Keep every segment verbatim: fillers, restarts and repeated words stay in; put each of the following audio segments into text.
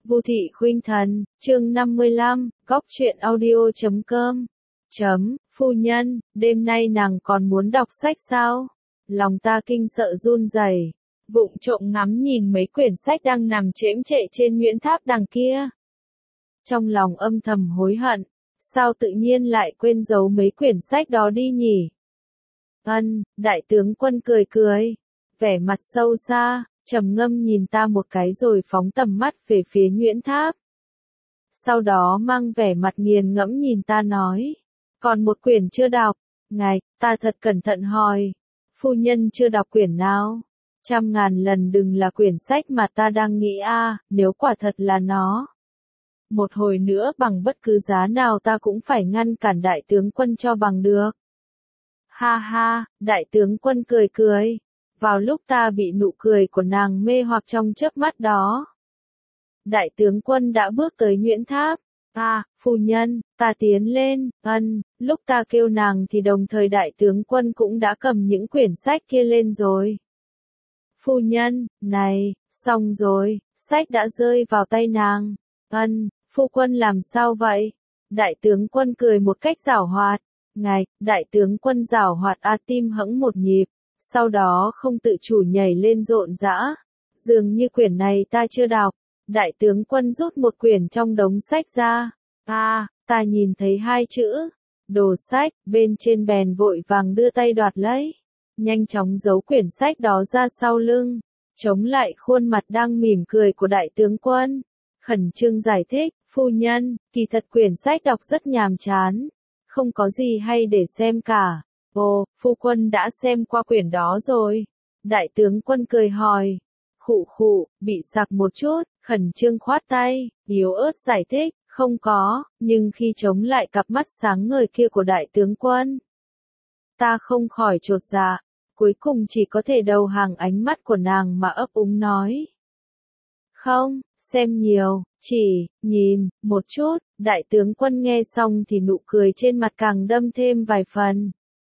Vu Thị Khuynh Thần, chương năm mươi lăm, góc truyện audio chấm com. Chấm, phu nhân, đêm nay nàng còn muốn đọc sách sao? Lòng ta kinh sợ run rẩy, vụng trộm ngắm nhìn mấy quyển sách đang nằm chễm chệ trên Nguyễn Tháp đằng kia. Trong lòng âm thầm hối hận, sao tự nhiên lại quên giấu mấy quyển sách đó đi nhỉ? Ân, đại tướng quân cười cười, vẻ mặt sâu xa, trầm ngâm nhìn ta một cái rồi phóng tầm mắt về phía Nguyễn Tháp. Sau đó mang vẻ mặt nghiền ngẫm nhìn ta nói, còn một quyển chưa đọc. Ngài, ta thật cẩn thận hỏi, phu nhân chưa đọc quyển nào? Trăm ngàn lần đừng là quyển sách mà ta đang nghĩ a, à, nếu quả thật là nó. Một hồi nữa bằng bất cứ giá nào ta cũng phải ngăn cản đại tướng quân cho bằng được. Ha ha, đại tướng quân cười cười. Vào lúc ta bị nụ cười của nàng mê hoặc trong chớp mắt đó. Đại tướng quân đã bước tới Nguyễn Tháp. À, phu nhân, ta tiến lên, ân, lúc ta kêu nàng thì đồng thời đại tướng quân cũng đã cầm những quyển sách kia lên rồi. Phu nhân, này, xong rồi, sách đã rơi vào tay nàng. Ân, phu quân làm sao vậy? Đại tướng quân cười một cách giảo hoạt. Ngài, đại tướng quân giảo hoạt a tim hẫng một nhịp. Sau đó không tự chủ nhảy lên rộn rã. Dường như quyển này ta chưa đọc. Đại tướng quân rút một quyển trong đống sách ra. À, ta nhìn thấy hai chữ. Đồ sách, bên trên bèn vội vàng đưa tay đoạt lấy. Nhanh chóng giấu quyển sách đó ra sau lưng. Chống lại khuôn mặt đang mỉm cười của đại tướng quân. Khẩn trương giải thích, phu nhân, kỳ thật quyển sách đọc rất nhàm chán. Không có gì hay để xem cả. Ồ, phu quân đã xem qua quyển đó rồi. Đại tướng quân cười hỏi. Khụ khụ, bị sặc một chút, khẩn trương khoát tay, yếu ớt giải thích, không có, nhưng khi chống lại cặp mắt sáng ngời kia của đại tướng quân. Ta không khỏi chột dạ, cuối cùng chỉ có thể đầu hàng ánh mắt của nàng mà ấp úng nói. Không, xem nhiều, chỉ, nhìn, một chút, đại tướng quân nghe xong thì nụ cười trên mặt càng đâm thêm vài phần.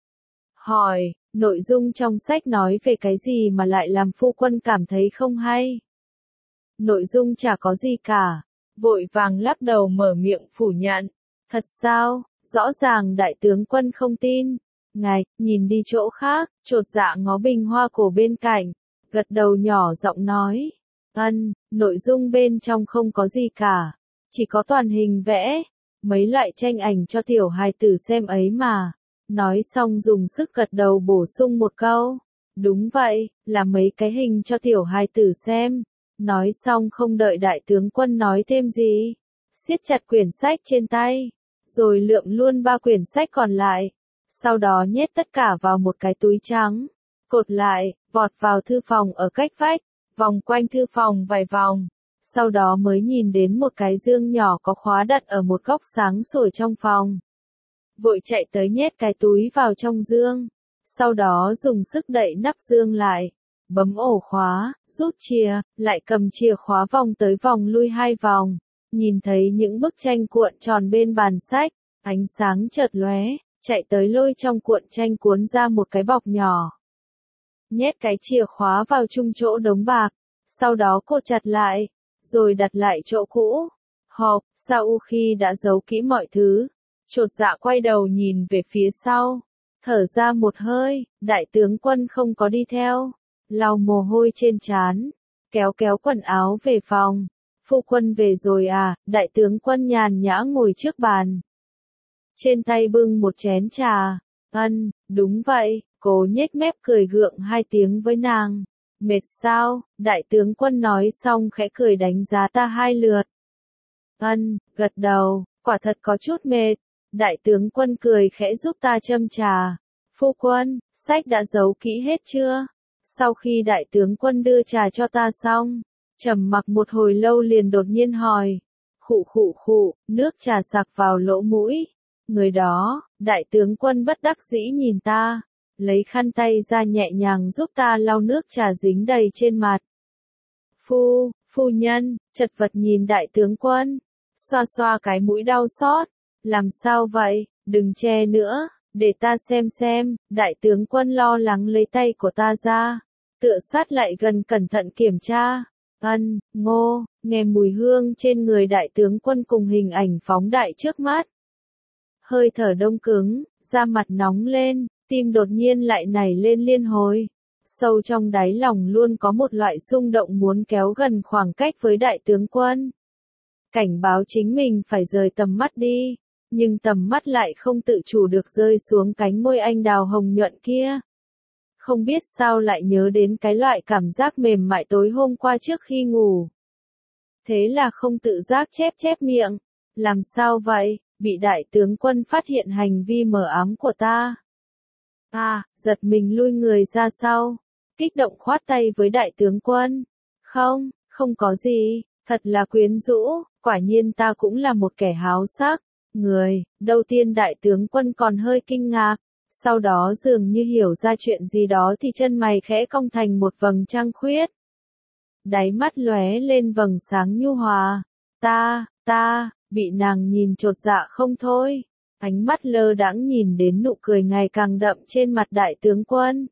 Hỏi, nội dung trong sách nói về cái gì mà lại làm phu quân cảm thấy không hay? Nội dung chả có gì cả. Vội vàng lắc đầu mở miệng phủ nhận. Thật sao, rõ ràng đại tướng quân không tin. Ngài, nhìn đi chỗ khác, chột dạ ngó bình hoa cổ bên cạnh. Gật đầu nhỏ giọng nói. Ân, nội dung bên trong không có gì cả. Chỉ có toàn hình vẽ. Mấy loại tranh ảnh cho tiểu hài tử xem ấy mà. Nói xong dùng sức gật đầu bổ sung một câu. Đúng vậy, là mấy cái hình cho tiểu hài tử xem. Nói xong không đợi đại tướng quân nói thêm gì. Siết chặt quyển sách trên tay. Rồi lượm luôn ba quyển sách còn lại. Sau đó nhét tất cả vào một cái túi trắng. Cột lại, vọt vào thư phòng ở cách vách. Vòng quanh thư phòng vài vòng. Sau đó mới nhìn đến một cái dương nhỏ có khóa đặt ở một góc sáng sủa trong phòng. Vội chạy tới nhét cái túi vào trong dương. Sau đó dùng sức đậy nắp dương lại. Bấm ổ khóa, rút chìa, lại cầm chìa khóa vòng tới vòng lui hai vòng. Nhìn thấy những bức tranh cuộn tròn bên bàn sách. Ánh sáng chợt lóe, chạy tới lôi trong cuộn tranh cuốn ra một cái bọc nhỏ. Nhét cái chìa khóa vào chung chỗ đống bạc. Sau đó cột chặt lại. Rồi đặt lại chỗ cũ. Hộp, sau khi đã giấu kỹ mọi thứ. Chột dạ quay đầu nhìn về phía sau. Thở ra một hơi, đại tướng quân không có đi theo. Lau mồ hôi trên trán. Kéo kéo quần áo về phòng. Phu quân về rồi à, đại tướng quân nhàn nhã ngồi trước bàn. Trên tay bưng một chén trà. Ân, đúng vậy, cố nhếch mép cười gượng hai tiếng với nàng. Mệt sao, đại tướng quân nói xong khẽ cười đánh giá ta hai lượt. Ân, gật đầu, quả thật có chút mệt. Đại tướng quân cười khẽ giúp ta châm trà. Phu quân, sách đã giấu kỹ hết chưa? Sau khi đại tướng quân đưa trà cho ta xong, trầm mặc một hồi lâu liền đột nhiên hỏi. Khụ khụ khụ, nước trà sặc vào lỗ mũi. Người đó, đại tướng quân bất đắc dĩ nhìn ta. Lấy khăn tay ra nhẹ nhàng giúp ta lau nước trà dính đầy trên mặt. Phu, phu nhân, chật vật nhìn đại tướng quân. Xoa xoa cái mũi đau xót. Làm sao vậy, đừng che nữa, để ta xem xem. Đại tướng quân lo lắng lấy tay của ta ra. Tựa sát lại gần cẩn thận kiểm tra. Ân, Ngô, nghe mùi hương trên người đại tướng quân cùng hình ảnh phóng đại trước mắt. Hơi thở đông cứng, da mặt nóng lên, tim đột nhiên lại nảy lên liên hồi. Sâu trong đáy lòng luôn có một loại xung động muốn kéo gần khoảng cách với đại tướng quân. Cảnh báo chính mình phải rời tầm mắt đi, nhưng tầm mắt lại không tự chủ được rơi xuống cánh môi anh đào hồng nhuận kia. Không biết sao lại nhớ đến cái loại cảm giác mềm mại tối hôm qua trước khi ngủ. Thế là không tự giác chép chép miệng. Làm sao vậy, bị đại tướng quân phát hiện hành vi mờ ám của ta. À, giật mình lui người ra sau. Kích động khoát tay với đại tướng quân. Không, không có gì, thật là quyến rũ, quả nhiên ta cũng là một kẻ háo sắc. Người, đầu tiên đại tướng quân còn hơi kinh ngạc. Sau đó dường như hiểu ra chuyện gì đó thì chân mày khẽ cong thành một vầng trăng khuyết. Đáy mắt lóe lên vầng sáng nhu hòa. Ta, ta, bị nàng nhìn chột dạ không thôi. Ánh mắt lơ đãng nhìn đến nụ cười ngày càng đậm trên mặt đại tướng quân.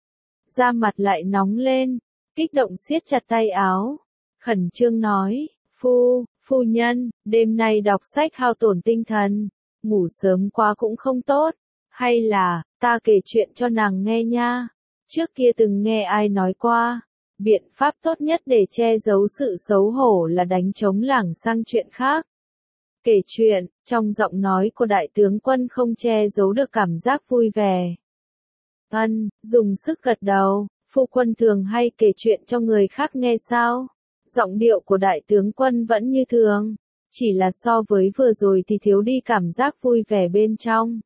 Da mặt lại nóng lên, kích động siết chặt tay áo. Khẩn trương nói, phu, phu nhân, đêm nay đọc sách hao tổn tinh thần, ngủ sớm quá cũng không tốt. Hay là, ta kể chuyện cho nàng nghe nha. Trước kia từng nghe ai nói qua, biện pháp tốt nhất để che giấu sự xấu hổ là đánh trống lảng sang chuyện khác. Kể chuyện, trong giọng nói của đại tướng quân không che giấu được cảm giác vui vẻ. Ân, dùng sức gật đầu, phu quân thường hay kể chuyện cho người khác nghe sao? Giọng điệu của đại tướng quân vẫn như thường, chỉ là so với vừa rồi thì thiếu đi cảm giác vui vẻ bên trong.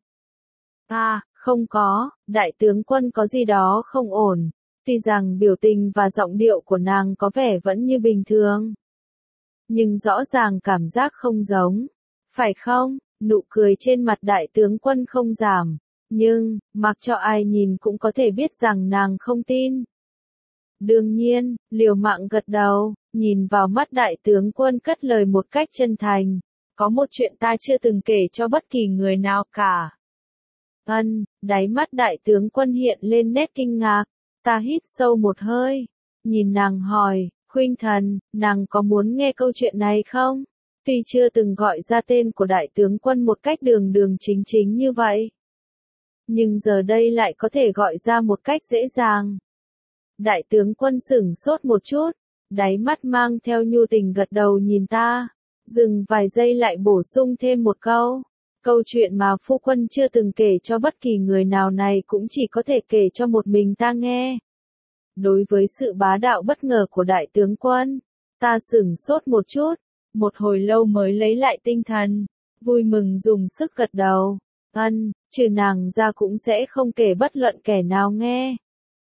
À, không có, đại tướng quân có gì đó không ổn, tuy rằng biểu tình và giọng điệu của nàng có vẻ vẫn như bình thường. Nhưng rõ ràng cảm giác không giống, phải không? Nụ cười trên mặt đại tướng quân không giảm, nhưng, mặc cho ai nhìn cũng có thể biết rằng nàng không tin. Đương nhiên, liều mạng gật đầu, nhìn vào mắt đại tướng quân cất lời một cách chân thành. Có một chuyện ta chưa từng kể cho bất kỳ người nào cả. Ân, đáy mắt đại tướng quân hiện lên nét kinh ngạc. Ta hít sâu một hơi, nhìn nàng hỏi, khuynh thần, nàng có muốn nghe câu chuyện này không? Tuy chưa từng gọi ra tên của đại tướng quân một cách đường đường chính chính như vậy, nhưng giờ đây lại có thể gọi ra một cách dễ dàng. Đại tướng quân sửng sốt một chút, đáy mắt mang theo nhu tình gật đầu nhìn ta, dừng vài giây lại bổ sung thêm một câu. Câu chuyện mà phu quân chưa từng kể cho bất kỳ người nào này cũng chỉ có thể kể cho một mình ta nghe. Đối với sự bá đạo bất ngờ của đại tướng quân, ta sửng sốt một chút, một hồi lâu mới lấy lại tinh thần, vui mừng dùng sức gật đầu. Ân, trừ nàng ra cũng sẽ không kể bất luận kẻ nào nghe.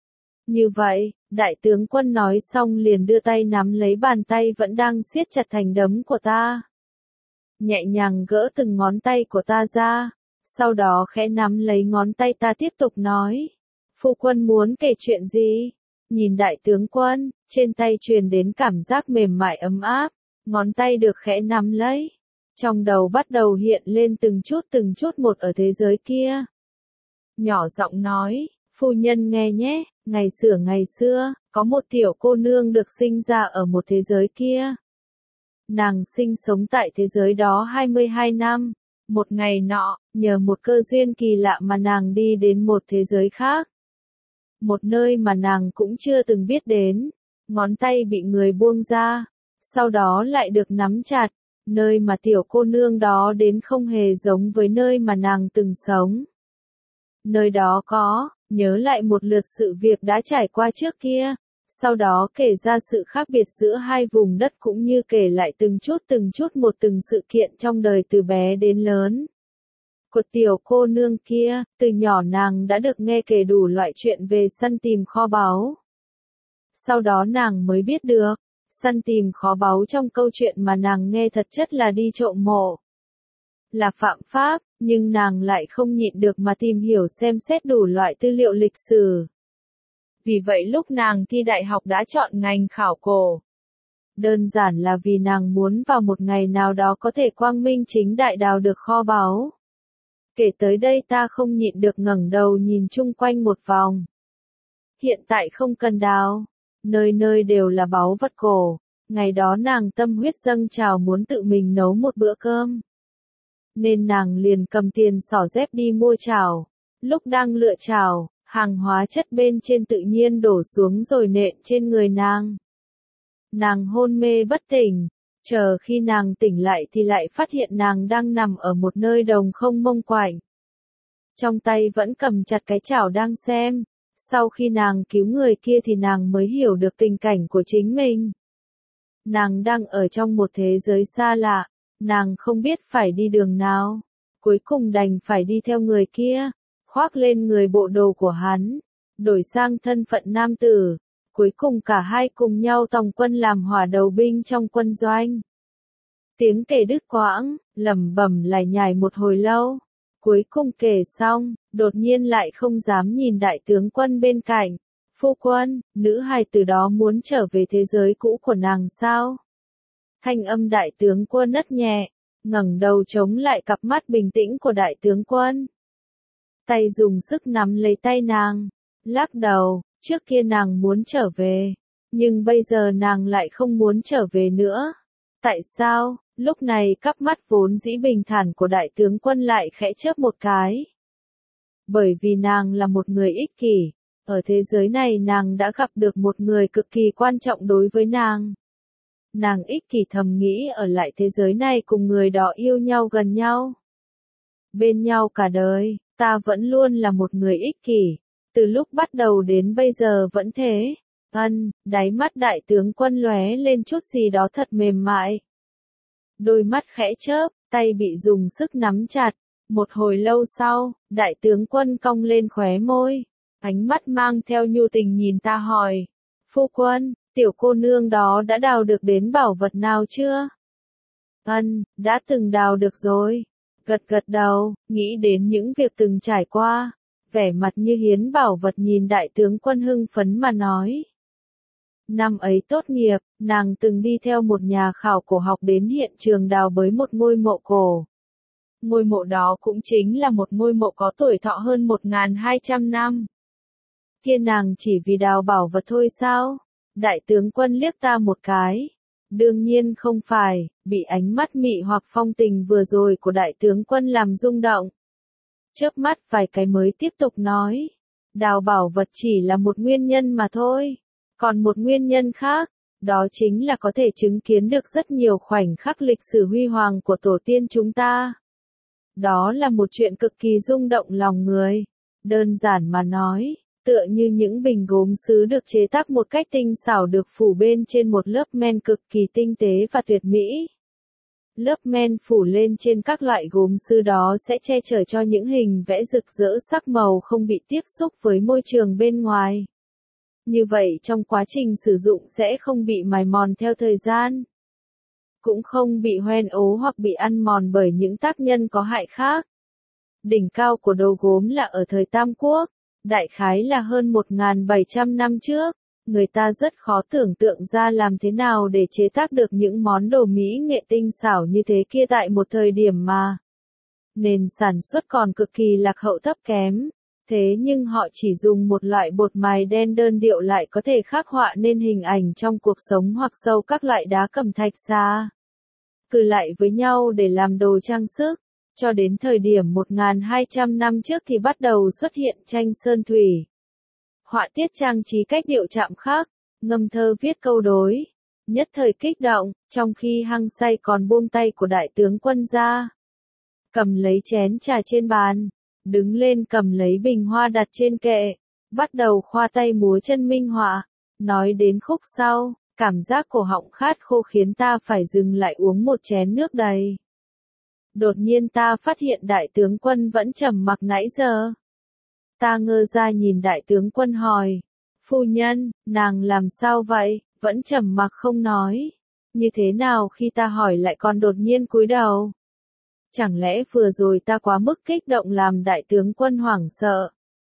Như vậy, đại tướng quân nói xong liền đưa tay nắm lấy bàn tay vẫn đang siết chặt thành đấm của ta. Nhẹ nhàng gỡ từng ngón tay của ta ra, sau đó khẽ nắm lấy ngón tay ta tiếp tục nói. Phu quân muốn kể chuyện gì? Nhìn đại tướng quân, trên tay truyền đến cảm giác mềm mại ấm áp, ngón tay được khẽ nắm lấy. Trong đầu bắt đầu hiện lên từng chút từng chút một ở thế giới kia. Nhỏ giọng nói, phu nhân nghe nhé, ngày xưa ngày xưa, có một tiểu cô nương được sinh ra ở một thế giới kia. Nàng sinh sống tại thế giới đó hai mươi hai năm. Một ngày nọ, nhờ một cơ duyên kỳ lạ mà nàng đi đến một thế giới khác. Một nơi mà nàng cũng chưa từng biết đến. Ngón tay bị người buông ra, sau đó lại được nắm chặt. Nơi mà tiểu cô nương đó đến không hề giống với nơi mà nàng từng sống. Nơi đó có, nhớ lại một lượt sự việc đã trải qua trước kia. Sau đó kể ra sự khác biệt giữa hai vùng đất cũng như kể lại từng chút từng chút một từng sự kiện trong đời từ bé đến lớn. Của tiểu cô nương kia, từ nhỏ nàng đã được nghe kể đủ loại chuyện về săn tìm kho báu. Sau đó nàng mới biết được, săn tìm kho báu trong câu chuyện mà nàng nghe thật chất là đi trộm mộ. Là phạm pháp, nhưng nàng lại không nhịn được mà tìm hiểu xem xét đủ loại tư liệu lịch sử. Vì vậy lúc nàng thi đại học đã chọn ngành khảo cổ. Đơn giản là vì nàng muốn vào một ngày nào đó có thể quang minh chính đại đào được kho báu. Kể tới đây ta không nhịn được ngẩng đầu nhìn chung quanh một vòng. Hiện tại không cần đào, nơi nơi đều là báu vật cổ, Ngày đó nàng tâm huyết dâng trào muốn tự mình nấu một bữa cơm. Nên nàng liền cầm tiền xỏ dép đi mua chảo. Lúc đang lựa chảo, hàng hóa chất bên trên tự nhiên đổ xuống rồi nện trên người nàng. Nàng hôn mê bất tỉnh, chờ khi nàng tỉnh lại thì lại phát hiện nàng đang nằm ở một nơi đồng không mông quạnh. Trong tay vẫn cầm chặt cái chảo đang xem. Sau khi nàng cứu người kia thì nàng mới hiểu được tình cảnh của chính mình. Nàng đang ở trong một thế giới xa lạ, nàng không biết phải đi đường nào. Cuối cùng đành phải đi theo người kia, khoác lên người bộ đồ của hắn, đổi sang thân phận nam tử. Cuối cùng cả hai cùng nhau tòng quân làm hỏa đầu binh trong quân doanh. Tiếng kể đứt quãng, lẩm bẩm lải nhải một hồi lâu. Cuối cùng kể xong, đột nhiên lại không dám nhìn đại tướng quân bên cạnh. Phu quân, nữ hài từ đó muốn trở về thế giới cũ của nàng sao? Thanh âm đại tướng quân nấc nhẹ, ngẩng đầu chống lại cặp mắt bình tĩnh của đại tướng quân. Tay dùng sức nắm lấy tay nàng, lắc đầu, trước kia nàng muốn trở về, nhưng bây giờ nàng lại không muốn trở về nữa. Tại sao? Lúc này cặp mắt vốn dĩ bình thản của đại tướng quân lại khẽ chớp một cái. Bởi vì nàng là một người ích kỷ, ở thế giới này nàng đã gặp được một người cực kỳ quan trọng đối với nàng. Nàng ích kỷ thầm nghĩ ở lại thế giới này cùng người đó yêu nhau gần nhau. Bên nhau cả đời, ta vẫn luôn là một người ích kỷ, từ lúc bắt đầu đến bây giờ vẫn thế. Ân, đáy mắt đại tướng quân lóe lên chút gì đó thật mềm mại. Đôi mắt khẽ chớp, tay bị dùng sức nắm chặt. Một hồi lâu sau, đại tướng quân cong lên khóe môi. Ánh mắt mang theo nhu tình nhìn ta hỏi. Phu quân, tiểu cô nương đó đã đào được đến bảo vật nào chưa? Ân, đã từng đào được rồi. Gật gật đầu, nghĩ đến những việc từng trải qua. Vẻ mặt như hiến bảo vật nhìn đại tướng quân hưng phấn mà nói. Năm ấy tốt nghiệp, nàng từng đi theo một nhà khảo cổ học đến hiện trường đào bới một ngôi mộ cổ. Ngôi mộ đó cũng chính là một ngôi mộ có tuổi thọ hơn một nghìn hai trăm năm. Kia nàng chỉ vì đào bảo vật thôi sao? Đại tướng quân liếc ta một cái. Đương nhiên không phải, bị ánh mắt mị hoặc phong tình vừa rồi của đại tướng quân làm rung động. Chớp mắt vài cái mới tiếp tục nói. Đào bảo vật chỉ là một nguyên nhân mà thôi. Còn một nguyên nhân khác, đó chính là có thể chứng kiến được rất nhiều khoảnh khắc lịch sử huy hoàng của tổ tiên chúng ta. Đó là một chuyện cực kỳ rung động lòng người. Đơn giản mà nói, tựa như những bình gốm sứ được chế tác một cách tinh xảo được phủ bên trên một lớp men cực kỳ tinh tế và tuyệt mỹ. Lớp men phủ lên trên các loại gốm sứ đó sẽ che chở cho những hình vẽ rực rỡ sắc màu không bị tiếp xúc với môi trường bên ngoài. Như vậy trong quá trình sử dụng sẽ không bị mài mòn theo thời gian. Cũng không bị hoen ố hoặc bị ăn mòn bởi những tác nhân có hại khác. Đỉnh cao của đồ gốm là ở thời Tam Quốc, đại khái là hơn một nghìn bảy trăm năm trước. Người ta rất khó tưởng tượng ra làm thế nào để chế tác được những món đồ mỹ nghệ tinh xảo như thế kia tại một thời điểm mà nền sản xuất còn cực kỳ lạc hậu thấp kém. Thế nhưng họ chỉ dùng một loại bột mài đen đơn điệu lại có thể khắc họa nên hình ảnh trong cuộc sống hoặc sâu các loại đá cẩm thạch xa cừ lại với nhau để làm đồ trang sức. Cho đến thời điểm một nghìn hai trăm năm trước thì bắt đầu xuất hiện tranh sơn thủy. Họa tiết trang trí cách điệu chạm khắc, ngâm thơ viết câu đối. Nhất thời kích động, trong khi hăng say còn buông tay của đại tướng quân ra. Cầm lấy chén trà trên bàn. Đứng lên cầm lấy bình hoa đặt trên kệ, bắt đầu khoa tay múa chân minh họa. Nói đến khúc sau, cảm giác cổ họng khát khô khiến ta phải dừng lại uống một chén nước đầy. Đột nhiên ta phát hiện đại tướng quân vẫn trầm mặc nãy giờ. Ta ngơ ra nhìn đại tướng quân hỏi, phu nhân, nàng làm sao vậy, vẫn trầm mặc không nói. Như thế nào khi ta hỏi lại còn đột nhiên cúi đầu? Chẳng lẽ vừa rồi ta quá mức kích động làm đại tướng quân hoảng sợ?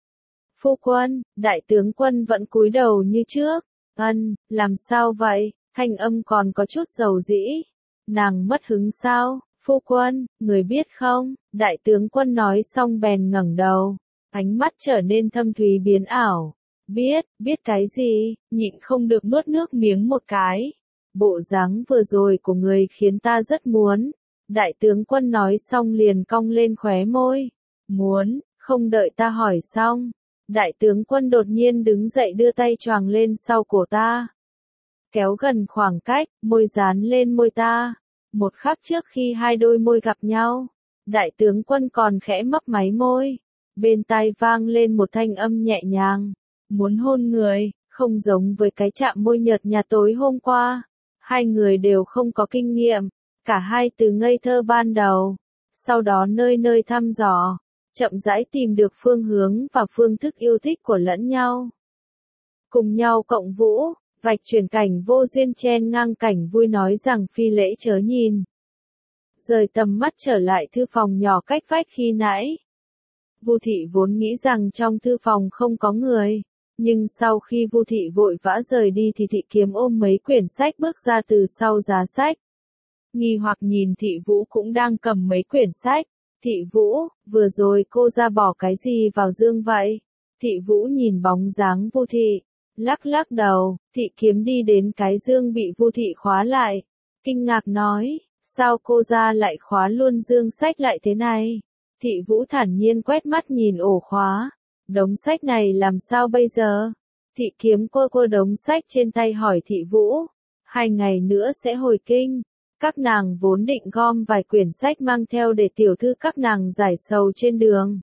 Phu quân, đại tướng quân vẫn cúi đầu như trước. Ân, làm sao vậy? Thanh âm còn có chút dầu dĩ. Nàng mất hứng sao? Phu quân, người biết không? Đại tướng quân nói xong bèn ngẩng đầu. Ánh mắt trở nên thâm thúy biến ảo. Biết, biết cái gì? Nhịn không được nuốt nước miếng một cái. bộ dáng vừa rồi của người khiến ta rất muốn. Đại tướng quân nói xong liền cong lên khóe môi. Muốn, không đợi ta hỏi xong. Đại tướng quân đột nhiên đứng dậy đưa tay choàng lên sau cổ ta. Kéo gần khoảng cách, môi dán lên môi ta. Một khắc trước khi hai đôi môi gặp nhau, đại tướng quân còn khẽ mấp máy môi. Bên tai vang lên một thanh âm nhẹ nhàng. Muốn hôn người, không giống với cái chạm môi nhợt nhạt tối hôm qua. Hai người đều không có kinh nghiệm, cả hai từ ngây thơ ban đầu. Sau đó nơi nơi thăm dò, chậm rãi tìm được phương hướng và phương thức yêu thích của lẫn nhau. Cùng nhau cộng vũ, vạch chuyển cảnh vô duyên chen ngang cảnh vui nói rằng phi lễ chớ nhìn. Rời tầm mắt trở lại thư phòng nhỏ cách vách khi nãy. Vu Thị vốn nghĩ rằng trong thư phòng không có người, nhưng sau khi Vu Thị vội vã rời đi thì Thị Kiếm ôm mấy quyển sách bước ra từ sau giá sách. Nghi hoặc nhìn Thị Vũ cũng đang cầm mấy quyển sách. Thị Vũ, vừa rồi cô ra bỏ cái gì vào dương vậy? Thị Vũ nhìn bóng dáng Vu Thị, lắc lắc đầu. Thị Kiếm đi đến cái dương bị Vu Thị khóa lại, kinh ngạc nói, sao cô ra lại khóa luôn dương sách lại thế này? Thị Vũ thản nhiên quét mắt nhìn ổ khóa, đống sách này làm sao bây giờ? Thị Kiếm quơ quơ đống sách trên tay hỏi Thị Vũ, hai ngày nữa sẽ hồi kinh. Các nàng vốn định gom vài quyển sách mang theo để tiểu thư các nàng giải sầu trên đường.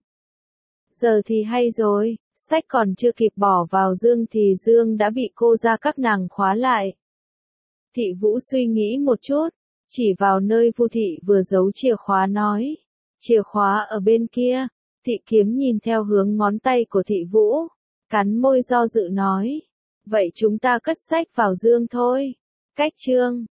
Giờ thì hay rồi, sách còn chưa kịp bỏ vào dương thì dương đã bị cô ra các nàng khóa lại. Thị Vũ suy nghĩ một chút, chỉ vào nơi Vu Thị vừa giấu chìa khóa nói, chìa khóa ở bên kia. Thị Kiếm nhìn theo hướng ngón tay của Thị Vũ, cắn môi do dự nói, vậy chúng ta cất sách vào dương thôi. Cách chương